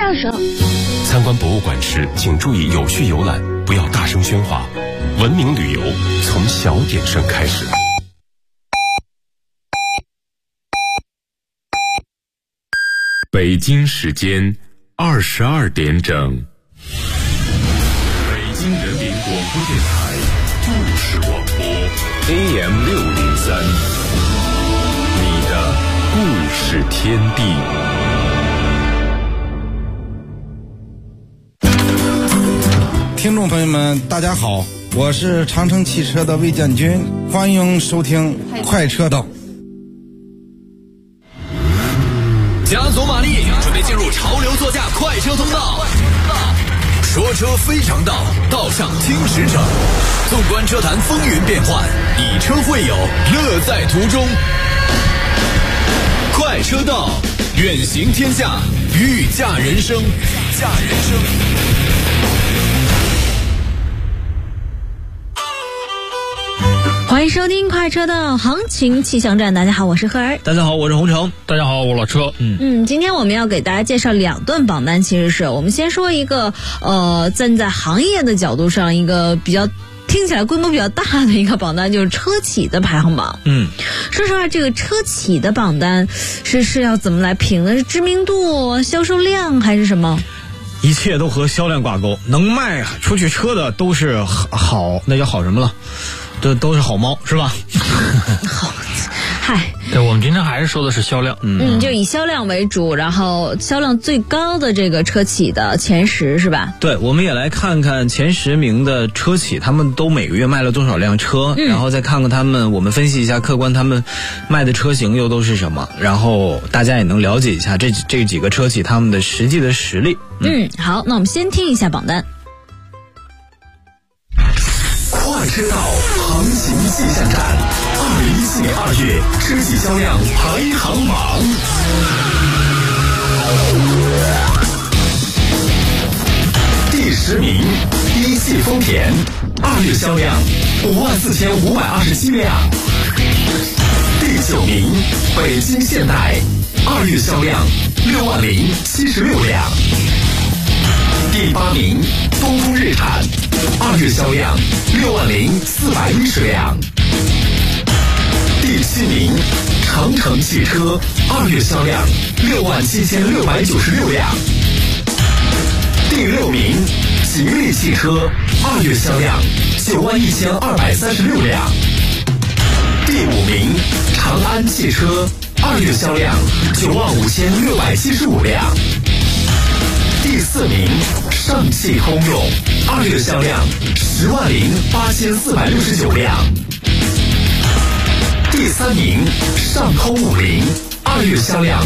上手。 参观博物馆时，请注意有序游览，不要大声喧哗。文明旅游从小点声开始。北京时间22点整。北京人民广播电台故事广播 AM603，你的故事天地。 听众朋友们大家好，我是长城汽车的魏建军，欢迎收听快车道。 加足马力，准备进入潮流座驾快车通道。说车非常道，道上听实诚。纵观车坛风云变幻，以车会友，乐在途中。快车道，远行天下，御驾人生。 欢迎收听快车道行情气象站。大家好，我是赫儿。 大家好，我是洪城。 大家好，我老车。 今天我们要给大家介绍2段榜单。其实是我们先说一个站在行业的角度上，一个比较听起来规模比较大的一个榜单，就是车企的排行榜。说实话，这个车企的榜单是要怎么来评的？是知名度、销售量还是什么？ 一切都和销量挂钩，能卖出去车的都是好，那叫好什么了？都是好猫，是吧？ 好，嗨， 对，我们今天还是说的是销量， 就以销量为主，然后销量最高的这个车企的前10是吧？ 对，我们也来看看前10名的车企，他们都每个月卖了多少辆车，然后再看看他们，我们分析一下客观他们卖的车型又都是什么，然后大家也能了解一下这几个车企他们的实际的实力。 好，那我们先听一下榜单。 快车道行情气象站，2017年2月车企销量排行榜。第10名，一汽丰田，2月销量54527辆。第9名，北京现代，2月销量60076辆。第8名，东风日产，2月销量60410辆。第7名，长城汽车，2月销量67696辆。第6名，吉利汽车，2月销量91236辆。第5名，长安汽车，2月销量95675辆。第4名，上汽通用，2月销量108469辆。第3名，上通50，2月销量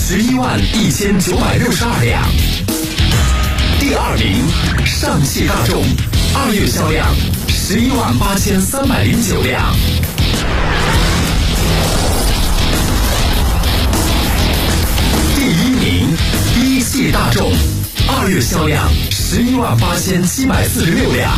111962辆。第2名，上汽大众，2月销量118309辆。第1名，一汽大众，2月销量118746辆。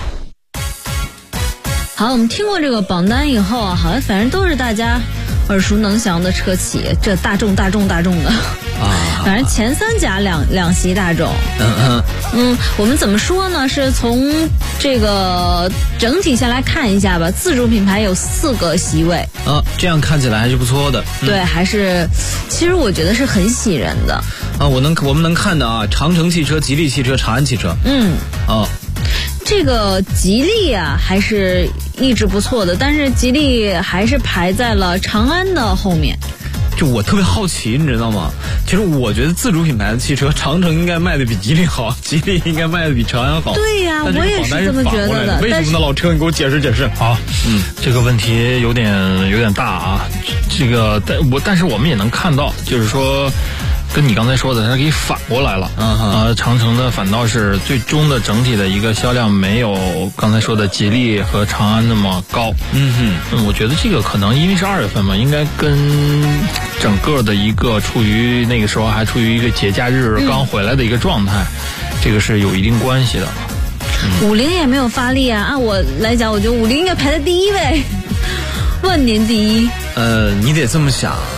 好，我们听过这个榜单以后啊，好像反正都是大家耳熟能详的车企，这大众的反正前3家两席大众。我们怎么说呢？是从这个整体下来看一下吧。自主品牌有4个席位， 这样看起来还是不错的。 对，还是其实我觉得是很喜人的。 我们能看的啊，长城汽车、吉利汽车、长安汽车。 这个吉利啊还是一直不错的，但是吉利还是排在了长安的后面。 就我特别好奇，你知道吗？其实我觉得自主品牌的汽车，长城应该卖的比吉利好，吉利应该卖的比长安好。 对呀，我也是这么觉得的。 为什么呢？老车，你给我解释解释。 好，这个问题有点大啊。这个但是我们也能看到，就是说，跟你刚才说的，它给反过来了。长城的反倒是最终的整体的一个销量没有刚才说的吉利和长安那么高。我觉得这个可能因为是2月份嘛，应该跟整个的一个处于那个时候还处于一个节假日刚回来的一个状态，这个是有一定关系的。 50也没有发力啊！按我来讲，我觉得50应该排在第1位，万年第一。 你得这么想。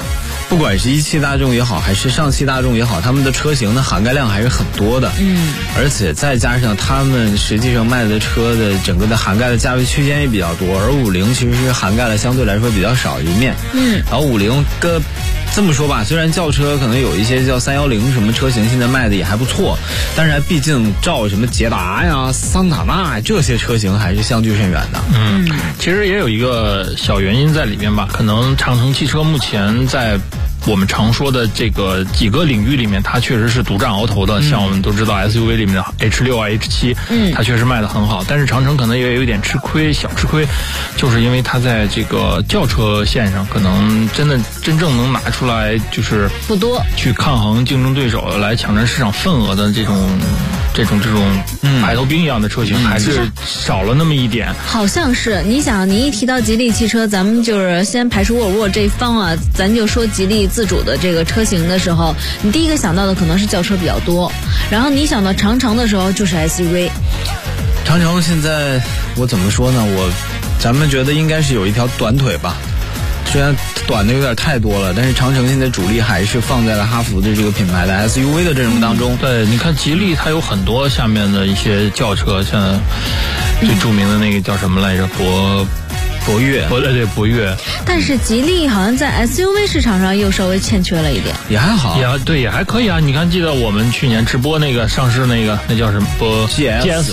不管是一汽大众也好，还是上汽大众也好，他们的车型的涵盖量还是很多的。而且再加上他们实际上卖的车的整个的涵盖的价位区间也比较多，而50其实是涵盖了相对来说比较少一面。然后50这么说吧，虽然轿车可能有一些叫310什么车型现在卖的也还不错，但是毕竟照什么捷达呀、桑塔纳这些车型还是相距甚远的。 其实也有一个小原因在里面吧，可能长城汽车目前在我们常说的这个几个领域里面，它确实是独占鳌头的。像我们都知道 SUV 里面的 H6 啊 H7，它确实卖得很好。但是长城可能也有一点吃亏，小吃亏，就是因为它在这个轿车线上，可能真正能拿出来就是不多去抗衡竞争对手来抢占市场份额的这种排头兵一样的车型，还是少了那么一点。 好像是，你想，你一提到吉利汽车，咱们就是先排除沃尔沃这一方啊，咱就说吉利自主的这个车型的时候，你第一个想到的可能是轿车比较多，然后你想到长城的时候就是 SUV。 长城现在我怎么说呢？咱们觉得应该是有一条短腿吧。虽然短的有点太多了，但是长城现在主力还是放在了哈弗的这个品牌的 SUV 的阵容当中。 对，你看吉利它有很多下面的一些轿车，像最著名的那个叫什么来着？博越。对，博越。 但是吉利好像在 SUV 市场上又稍微欠缺了一点。 也还好。 也还可以啊。你看，记得我们去年直播那个上市那叫什么？GS。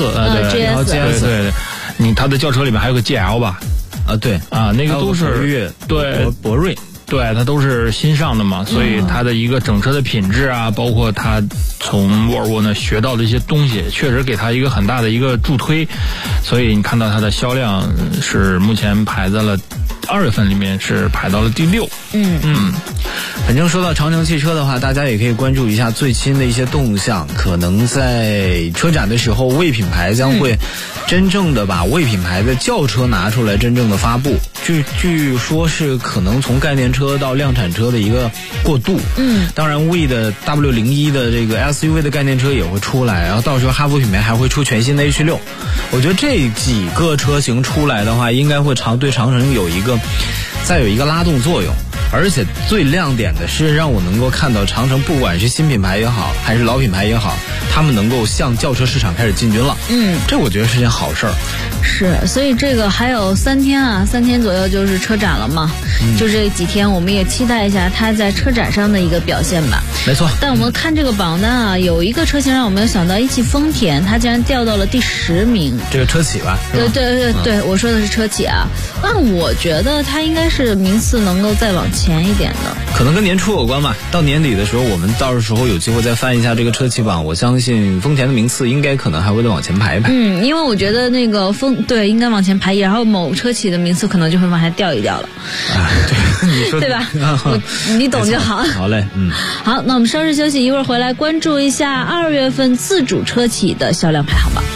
对，它的轿车里面还有个 GL 吧？ 对啊，那个都是博瑞， 对，它都是新上的嘛，所以它的一个整车的品质啊，包括它从沃尔沃呢学到的一些东西，确实给它一个很大的一个助推，所以你看到它的销量是目前排在了2月份里面是排到了第6。 反正说到长城汽车的话，大家也可以关注一下最新的一些动向，可能在车展的时候，魏品牌将会真正的把魏品牌的轿车拿出来真正的发布，据说是可能从概念车到量产车的一个过渡。当然魏的 W01 的这个 SUV 的概念车也会出来，然后到时候哈弗品牌还会出全新的 H6。我觉得这几个车型出来的话，应该会对长城再有一个拉动作用。而且最亮点的是让我能够看到长城不管是新品牌也好还是老品牌也好，他们能够向轿车市场开始进军了。这我觉得是件好事儿。 是，所以这个还有3天左右就是车展了嘛，就这几天我们也期待一下它在车展上的一个表现吧。 没错。 但我们看这个榜单啊，有一个车型让我没有想到，一汽丰田它竟然掉到了第10名。 这个车企吧？ 对，我说的是车企啊。我觉得它应该是名次能够再往前一点的， 可能跟年初有关吧。到年底的时候，我们到时候有机会再翻一下这个车企榜，我相信丰田的名次应该可能还会再往前排一排。 因为我觉得那个对应该往前排，然后某车企的名次可能就会往下掉一掉了。 对，你说对吧？你懂就好。 好嘞， 好，那我们稍事休息，一会儿回来关注一下2月份自主车企的销量排行榜。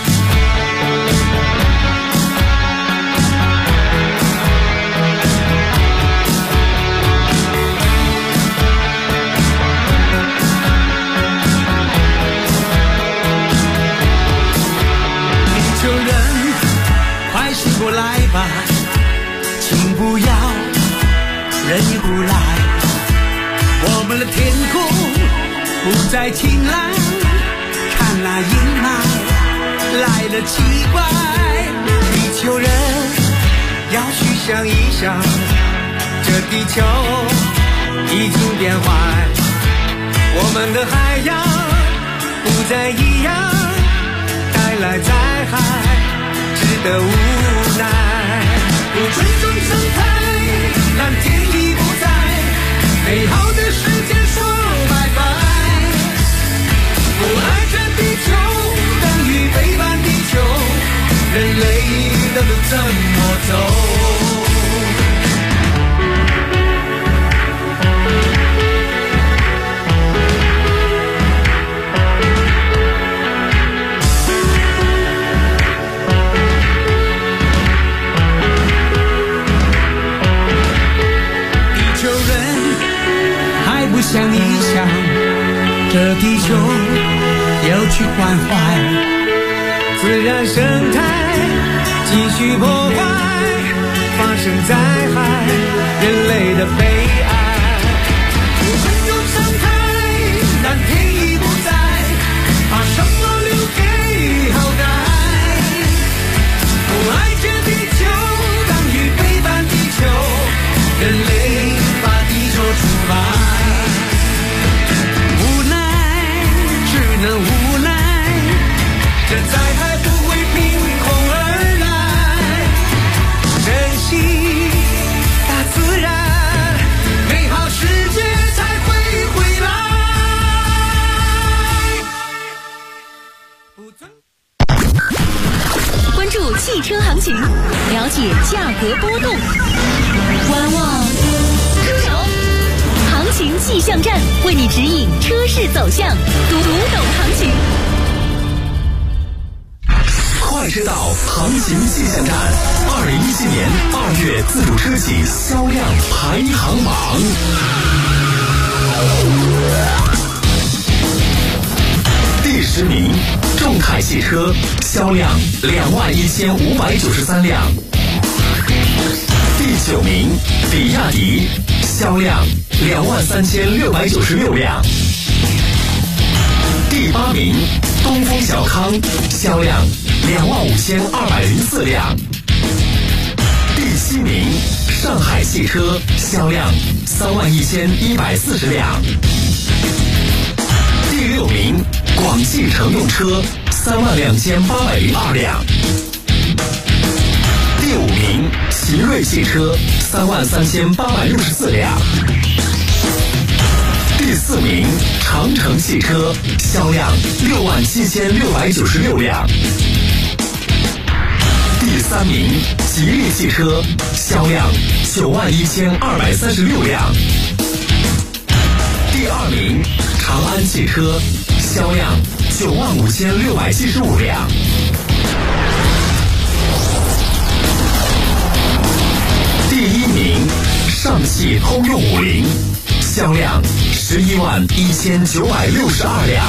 人也不来，我们的天空不再晴朗，看那阴霾来得奇怪。地球人要去想一想，这地球已经变坏，我们的海洋不再一样，带来灾害，值得无奈。不尊重生态，蓝天已不在，美好的世界说拜拜。不爱这地球等于背叛地球，人类的路怎么走？想一想，这地球要去关怀，自然生态继续破坏，发生灾害，人类的悲哀。 汽车行情，了解价格波动。观望出手，行情气象站为你指引车市走向，读懂行情。 快车道行情气象站，2017年2月自主车企销量排行榜。第10名，众泰汽车，销量21593辆。第9名，比亚迪，销量23696辆。第8名，东风小康，销量25204辆。第7名，上海汽车，销量31140辆。第6名，广汽乘用车32802辆。第5名，奇瑞汽车33864辆。第4名，长城汽车，销量67696辆。第3名，吉利汽车，销量91236辆。第2名，长安汽车，销量95675辆。第1名，上汽通用50，销量111962辆。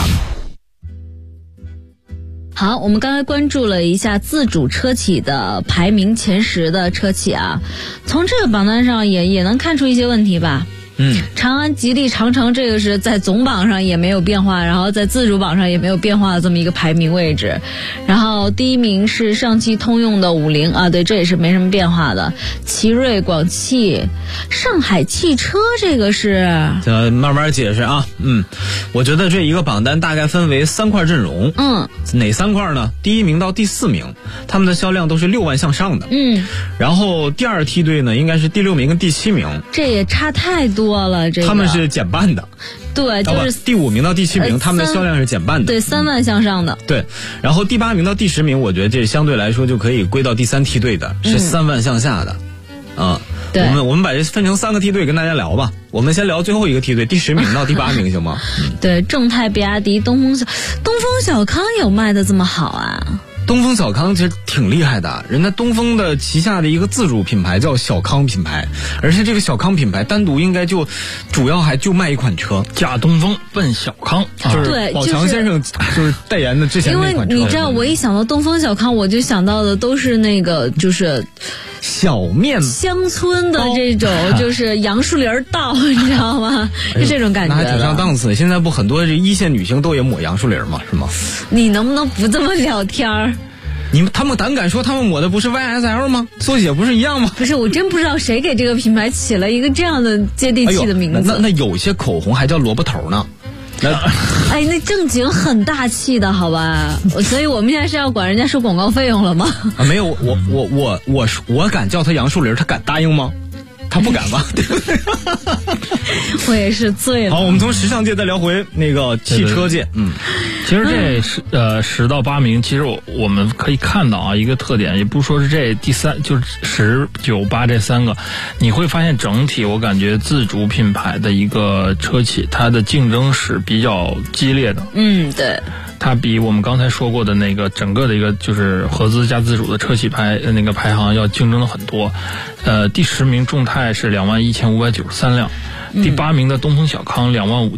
好，我们刚才关注了一下自主车企的排名前10的车企啊，从这个榜单上也能看出一些问题吧。长安、吉利、长城这个是在总榜上也没有变化，然后在自主榜上也没有变化的这么一个排名位置。然后第1名是上汽通用的50啊，对，这也是没什么变化的。奇瑞、广汽、上海汽车这个是慢慢解释啊。我觉得这一个榜单大概分为3块阵容。哪3块呢？第1名到第4名，他们的销量都是6万向上的。然后第2梯队呢，应该是第6名跟第7名， 这也差太多了。这个他们是减半的。 对，就是第5名到第7名，他们的销量是减半的。 对，3万向上的。 对，然后第8名到第10名，我觉得这相对来说就可以归到第3梯队的，是3万向下的。 对， 我们把这分成3个梯队跟大家聊吧。我们先聊最后一个梯队，第10名到第8名，行吗？ 对，众泰、比亚迪、东风小康有卖的这么好啊？ 东风小康其实挺厉害的，人家东风的旗下的一个自主品牌叫小康品牌，而且这个小康品牌单独应该就主要还就卖一款车， 驾东风奔小康， 就是宝强先生就是代言的之前那款车。 因为你知道，我一想到东风小康，我就想到的都是那个就是小面乡村的这种，就是杨树林道，你知道吗？是这种感觉。 那还挺上档次。现在不很多这1线女星都也抹杨树林吗？是吗？ 你能不能不这么聊天儿？ 他们胆敢说他们抹的不是 YSL 吗？缩写不是一样吗？ 不是，我真不知道谁给这个品牌起了一个这样的接地气的名字。 那有些口红还叫萝卜头呢。 那正经很大气的好吧？所以我们现在是要管人家收广告费用了吗？ 没有，我敢叫他杨树林，他敢答应吗？他不敢吧？对不对？ 我也是醉了。 好，我们从时尚界再聊回那个汽车界。 其实这10到8名，其实我们可以看到啊，一个特点，也不是说是这第3，就是10、9、8这3个，你会发现整体我感觉自主品牌的一个车企，它的竞争是比较激烈的。 对。 它比我们刚才说过的那个整个的一个就是合资加自主的车企那个排行要竞争的很多。第10名众泰是21593辆，第8名的东风小康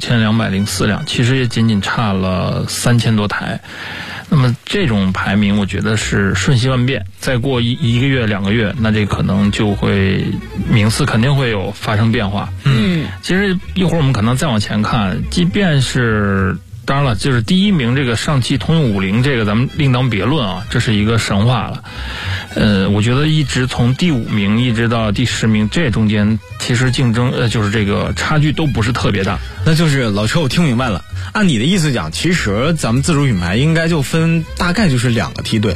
25204辆，其实也仅仅差了3000多台。那么这种排名我觉得是瞬息万变，再过一个月2个月，那这可能就会名次肯定会有发生变化。其实一会儿我们可能再往前看，即便是当然了，就是第1名这个上汽通用50，这个咱们另当别论啊，这是一个神话了。我觉得一直从第5名一直到第10名，这中间其实竞争就是这个差距都不是特别大。 那就是老车，我听明白了。按你的意思讲，其实咱们自主品牌应该就分大概就是2个梯队，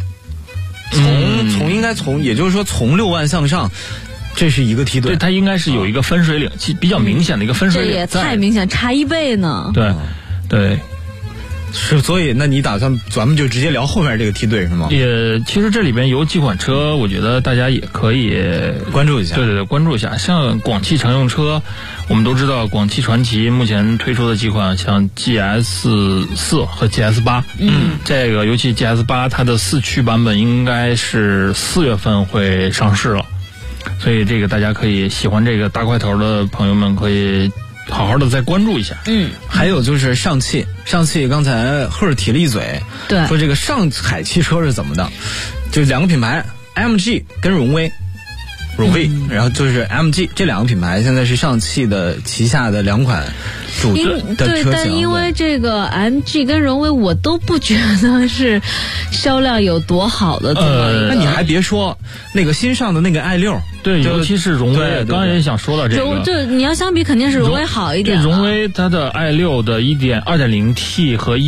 也就是说从6万向上。这是一个梯队， 对，它应该是有一个分水岭，比较明显的一个分水岭。 这也太明显，差1倍呢。 对。 是，所以那你打算咱们就直接聊后面这个梯队是吗？ 其实这里边有几款车，我觉得大家也可以关注一下。 对，关注一下。像广汽乘用车，我们都知道广汽传祺目前推出的几款，像 GS4 和 GS8。这个尤其 GS8 它的4驱版本应该是4月份会上市了，所以这个大家可以喜欢这个大块头的朋友们可以好好的再关注一下。 还有就是上汽刚才赫尔提了一嘴， 对， 说这个上海汽车是怎么的，就两个品牌 MG 跟荣威，然后就是 MG 这两个品牌现在是上汽的旗下的2款主的车型。 对，但因为这个 MG 跟荣威我都不觉得是销量有多好的。 那你还别说，那个新上的那个 i6， 对，尤其是荣威，刚才也想说到这个。 就你要相比，肯定是荣威好一点。 荣威它的 i6 的2.0T 和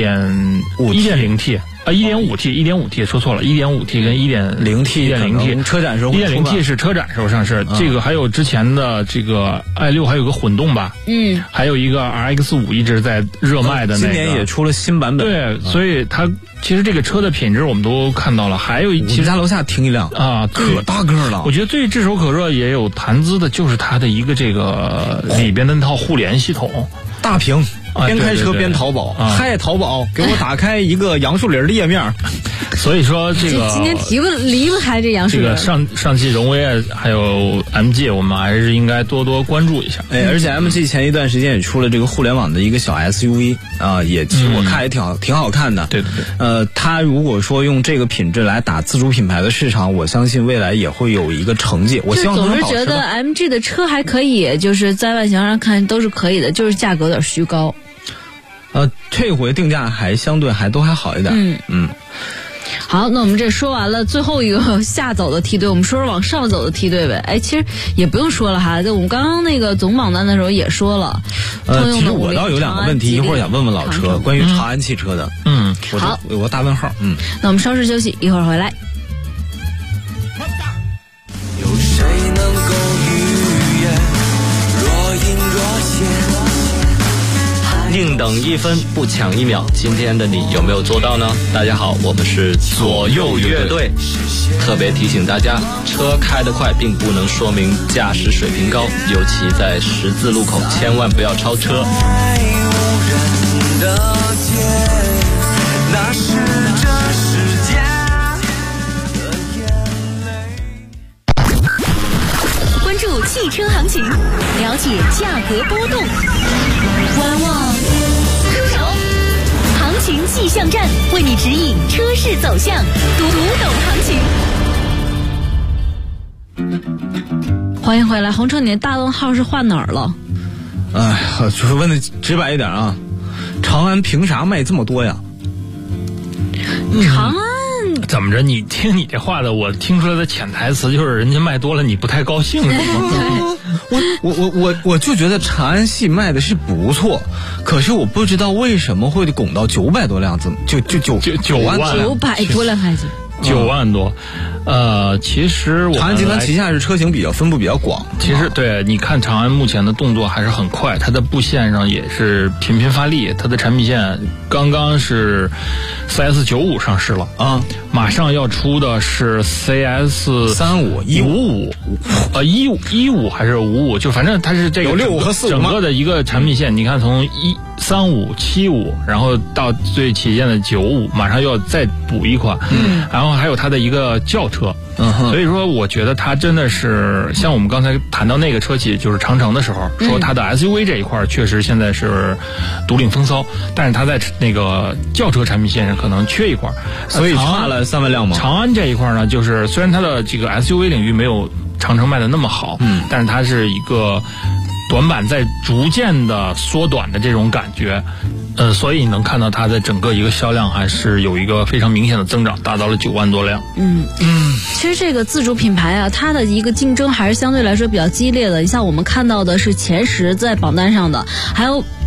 1.5T。1.5T 说错了，1.5T 跟1.0T 车展时候 1.0T 是车展时候上市，这个还有之前的这个 i6 还有个混动吧，还有一个 RX5 一直在热卖的那个， 今年也出了新版本。 对，所以它其实这个车的品质我们都看到了，还有其实家楼下停一辆啊， 可大个了。 我觉得最炙手可热也有谈资的就是它的一个这个里边的那套互联系统， 大屏。边开车边淘宝，嗨淘宝，给我打开一个杨树林的页面。 所以说这个今天离不开这杨树林。 这个上汽荣威还有 MG， 我们还是应该多多关注一下。 而且 MG 前一段时间也出了这个互联网的一个小 SUV 啊，也其实我看也挺好看的。 对。 它如果说用这个品质来打自主品牌的市场，我相信未来也会有一个成绩。我希望总是觉得 MG 的车还可以，就是在外形上看都是可以的，就是价格有点虚高。 这回定价都还好一点。 好，那我们这说完了最后一个下走的梯队，我们说说往上走的梯队呗。其实也不用说了哈，就我们刚刚那个总榜单的时候也说了。 其实我倒有2个问题，一会儿想问问老车关于长安汽车的。 好， 有个大问号。 那我们稍事休息，一会儿回来。 有谁能够预言若隐若现？ 宁等1分不抢1秒，今天的你有没有做到呢？大家好，我们是左右乐队，特别提醒大家，车开得快并不能说明驾驶水平高，尤其在十字路口千万不要超车。 那是这世界的眼泪。 关注汽车行情，了解价格波动，观望出手，行情气象站为你指引车市走向，读懂行情。 欢迎回来，红车，你的大问号是画哪儿了？ 就是问的直白一点啊，长安凭啥卖这么多呀？ 长安怎么着？你听你这话的，我听出来的潜台词就是人家卖多了，你不太高兴是吗？ 我就觉得长安系卖的是不错，可是我不知道为什么会拱到900多辆，就9万 900多辆还行。 9万多，其实我长安集团旗下是车型分布比较广。 其实对，你看长安目前的动作还是很快，它的布线上也是频频发力，它的产品线刚刚是 CS95 上市了啊，马上要出的是 CS35、155还是55，就反正它是这个有65和45 整个的一个产品线，你看从135、75，然后到最旗舰的95，马上又要再补一款，然后还有它的一个轿车，所以说我觉得它真的是像我们刚才谈到那个车企就是长城的时候，说它的 SUV 这一块确实现在是独领风骚，但是它在那个轿车产品线上可能缺一块， 所以差了3万辆嘛。 长安这一块呢，就是虽然它的这个 SUV 领域没有长城卖的那么好，但是它是一个短板在逐渐的缩短的这种感觉，所以你能看到它的整个一个销量还是有一个非常明显的增长，达到了9万多辆。 其实这个自主品牌啊，它的一个竞争还是相对来说比较激烈的。你像我们看到的是前10在榜单上的，还有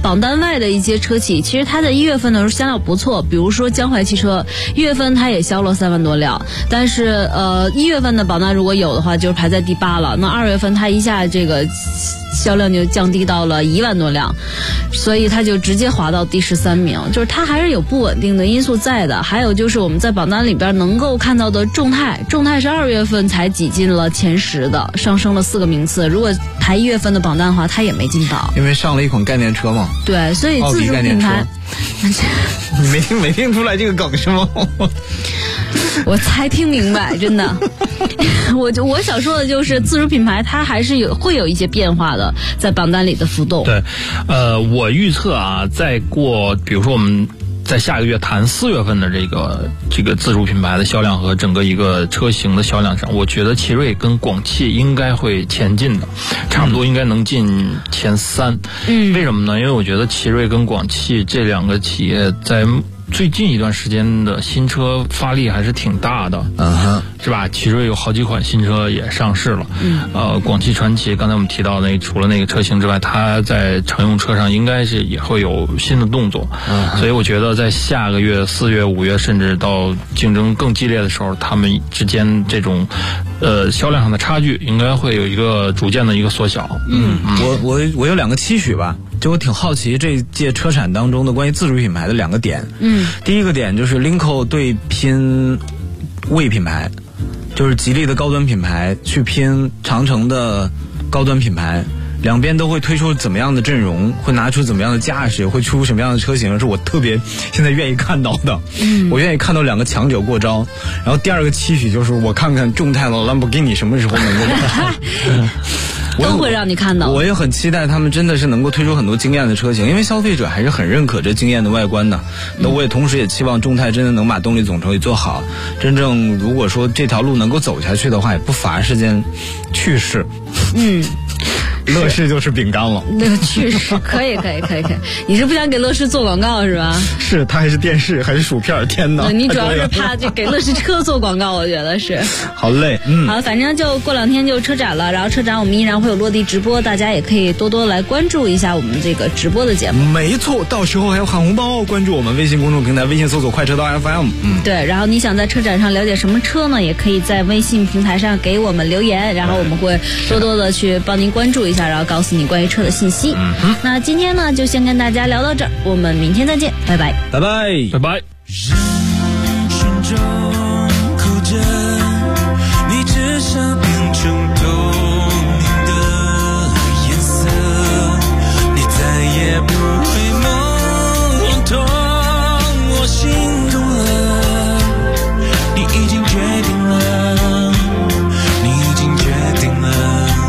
榜单外的一些车企，其实它在1月份的时候销量不错，比如说江淮汽车1月份它也销了3万多辆，但是1月份的榜单如果有的话，就是排在第8了。那2月份它一下这个销量就降低到了1万多辆，所以它就直接滑到第13名，就是它还是有不稳定的因素在的。还有就是我们在榜单里边能够看到的众泰是2月份才挤进了前10的，上升了4个名次。如果排1月份的榜单的话，它也没进到， 因为上了一款概念车嘛。 对，所以自主品牌， 你没听出来这个梗是吗？ 我才听明白，真的。我想说的就是自主品牌它还是会有一些变化的，在榜单里的浮动。 对，我预测啊，再过比如说我们在下个月谈4月份的这个自主品牌的销量和整个一个车型的销量上，我觉得奇瑞跟广汽应该会前进的，差不多应该能进前3。为什么呢？因为我觉得奇瑞跟广汽这两个企业在最近一段时间的新车发力还是挺大的，是吧？奇瑞有好几款新车也上市了，广汽传祺刚才我们提到的除了那个车型之外，它在乘用车上应该是也会有新的动作，所以我觉得在下个月4月5月甚至到竞争更激烈的时候，他们之间这种销量上的差距应该会有一个逐渐的一个缩小。 我有2个期许吧，就我挺好奇这届车展当中的关于自主品牌的2个点。第一个点就是 Linko 对拼魏品牌，就是吉利的高端品牌去拼长城的高端品牌，两边都会推出怎么样的阵容，会拿出怎么样的架势，会出什么样的车型，是我特别现在愿意看到的。我愿意看到2个强者过招。然后第2个期许就是我看看众泰的兰博基尼什么时候能够都会让你看到。 我也很期待他们真的是能够推出很多惊艳的车型，因为消费者还是很认可这惊艳的外观的。那我也同时也期望众泰真的能把动力总成给做好，真正如果说这条路能够走下去的话，也不乏是件趣事。乐视就是饼干了。 那个趣事可以。你是不想给乐视做广告是吧？ 是，它还是电视还是薯片？天哪！ 你主要是怕就给乐视车做广告，我觉得是。 好嘞， 好，反正就过2天就车展了，然后车展我们依然会有落地直播，大家也可以多多来关注一下我们这个直播的节目。 没错，到时候还要喊红包，关注我们微信公众平台，微信搜索快车道 FM。 对，然后你想在车展上了解什么车呢？也可以在微信平台上给我们留言，然后我们会多多的去帮您关注一下，然后告诉你关于车的信息。那今天呢，就先跟大家聊到这儿，我们明天再见，拜拜， 拜拜， 拜拜。 人群中哭着，你至少变成透明的颜色，你再也不会懵懂我心中了，你已经决定了，你已经决定了，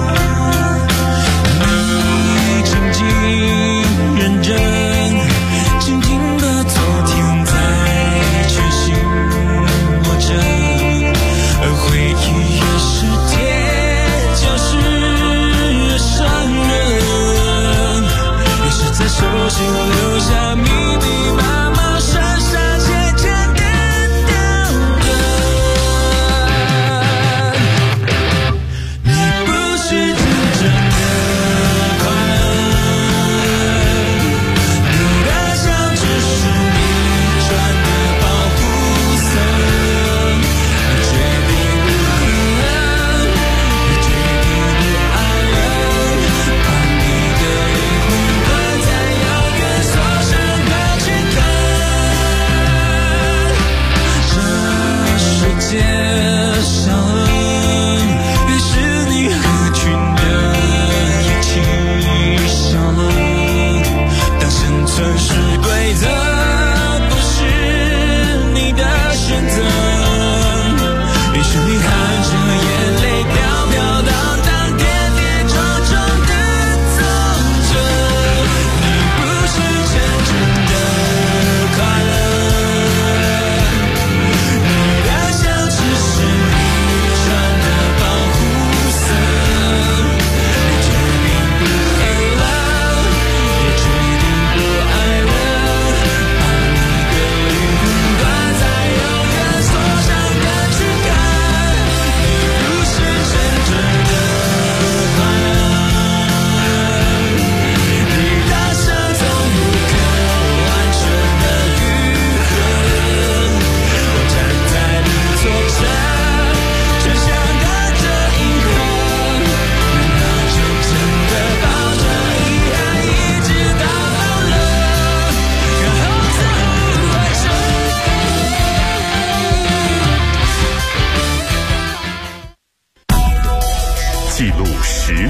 你静静认真，静静的昨天在觉醒。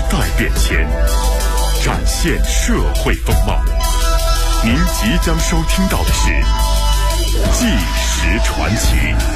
代变迁，展现社会风貌。您即将收听到的是《纪实传奇》。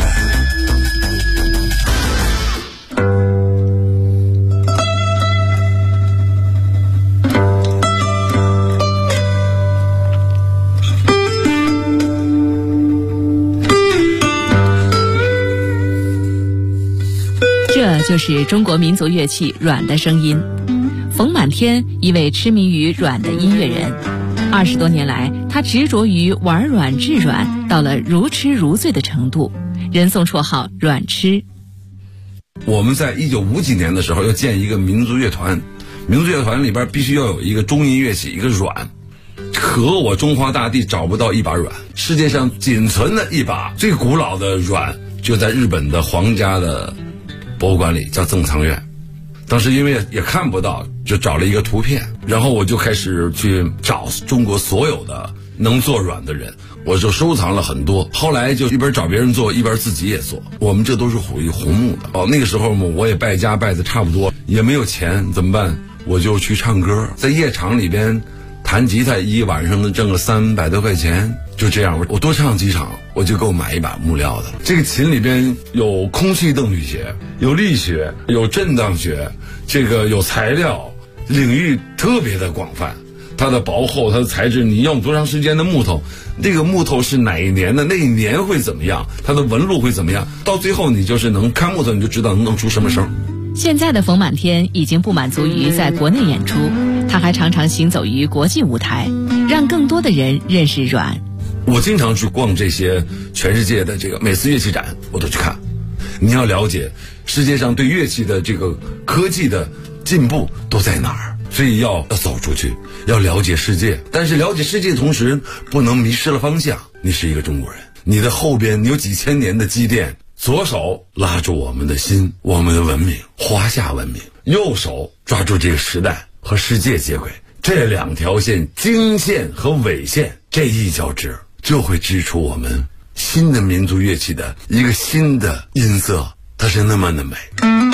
这就是中国民族乐器阮的声音。冯满天，一位痴迷于阮的音乐人，20多年来，他执着于玩阮制阮，到了如痴如醉的程度，人送绰号阮痴。 我们在1950几年的时候要建一个民族乐团，民族乐团里边必须要有一个中音乐器，一个阮。可我中华大地找不到一把阮，世界上仅存的一把最古老的阮就在日本的皇家的博物馆里，叫赠藏院。当时因为也看不到，就找了一个图片，然后我就开始去找中国所有的能做阮的人，我就收藏了很多。后来就一边找别人做，一边自己也做。我们这都是属于红木的。那个时候我也败家败的差不多，也没有钱，怎么办？我就去唱歌，在夜场里边弹吉他，一晚上能挣个300多块钱。就这样，我多唱几场，我就够买一把木料的。这个琴里边有空气动力学，有力学，有震荡学，这个有材料，领域特别的广泛。它的薄厚，它的材质，你用多长时间的木头，那个木头是哪一年的，那一年会怎么样，它的纹路会怎么样，到最后你就是能看木头，你就知道能出什么声。 现在的冯满天已经不满足于在国内演出，他还常常行走于国际舞台，让更多的人认识阮。 我经常去逛这些全世界的这个每次乐器展，我都去看。你要了解世界上对乐器的这个科技的进步都在哪儿，所以要走出去，要了解世界。但是了解世界的同时，不能迷失了方向。你是一个中国人，你的后边有几千年的积淀，左手拉住我们的心，我们的文明，华夏文明；右手抓住这个时代和世界接轨。这两条线，经线和纬线，这一交织，就会织出我们新的民族乐器的一个新的音色，它是那么的美。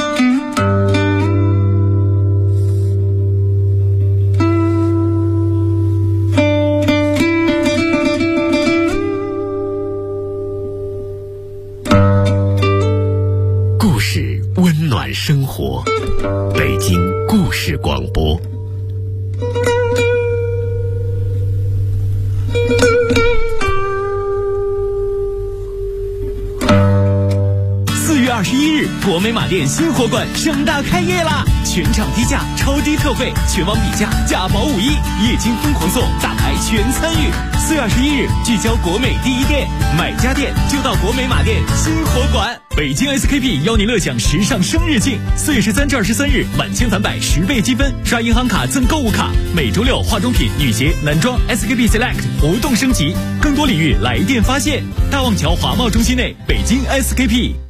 故事温暖生活，北京故事广播。 4月21日，国美马店新货馆盛大开业啦！全场低价，超低特惠，全网比价，价保51，液晶疯狂送，大牌全参与。4月21日，聚焦国美第一店，买家电就到国美马店新货馆。北京 SKP 邀您乐享时尚生日庆，4月13至23日，满千返百10倍积分，刷银行卡赠购物卡。每周六，化妆品、女鞋、男装 SKP Select 活动升级，更多礼遇来电发现。大望桥华贸中心内，北京 SKP。